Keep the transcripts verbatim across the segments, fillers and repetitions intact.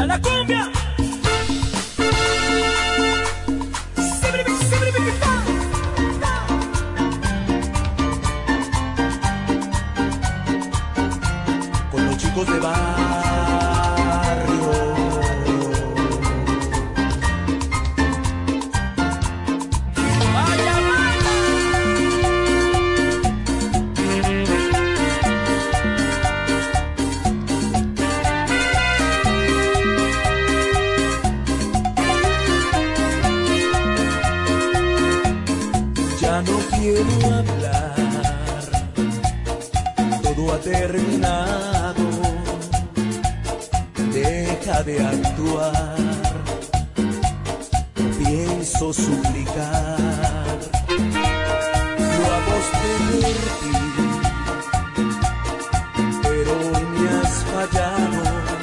la cumbia. Con los chicos de barrio. Ya no quiero hablar, todo ha terminado, deja de actuar, pienso suplicar, yo a vos te perdí, pero hoy me has fallado,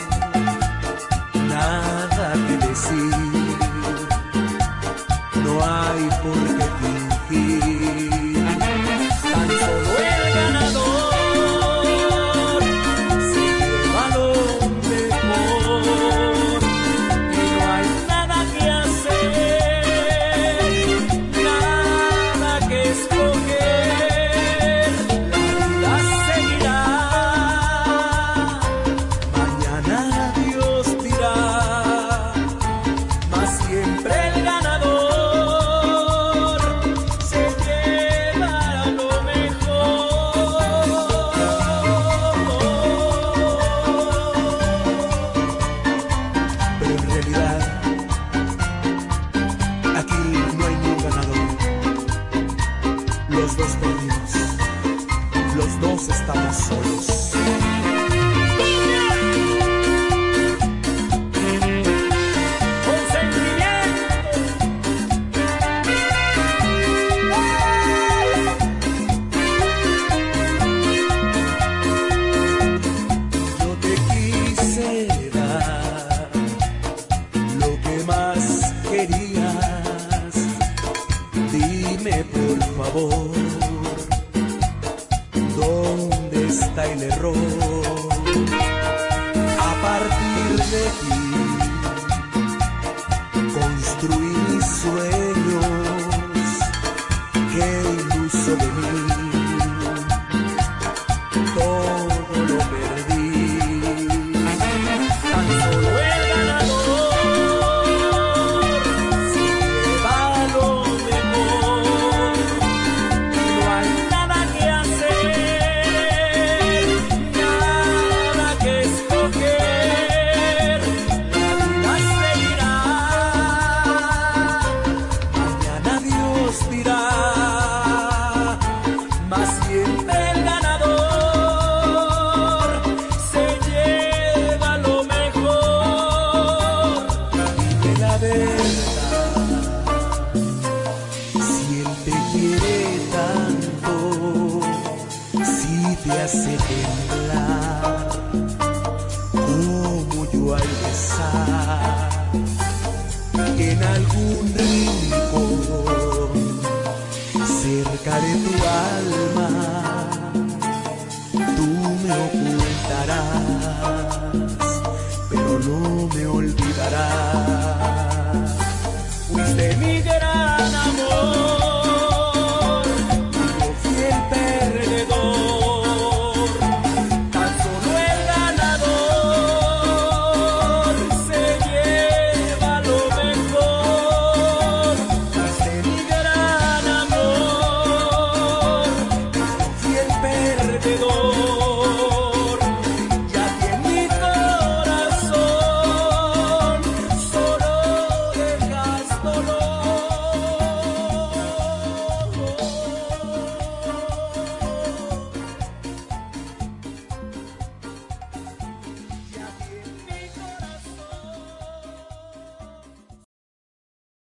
nada que decir, no hay por qué fingir, tan solo el ganador se lleva lo mejor y no hay nada que hacer, nada que escoger, la vida seguirá, mañana Dios dirá, mas siempre el ganador los dos perdimos, los dos estamos solos. Con sentimiento. Yo te quise dar lo que más querías, dime por favor, ¿dónde está el error? A partir de ti construí mis sueños, qué iluso de mí, todo lo perdí, tan solo el ganador se lleva lo mejor. No hay nada que hacer, nada que escoger, la vida seguirá, mañana Dios dirá, mas siempre el ganador se lleva lo mejor. Dime la verdad, si él te quiere tanto, si te hace temblar.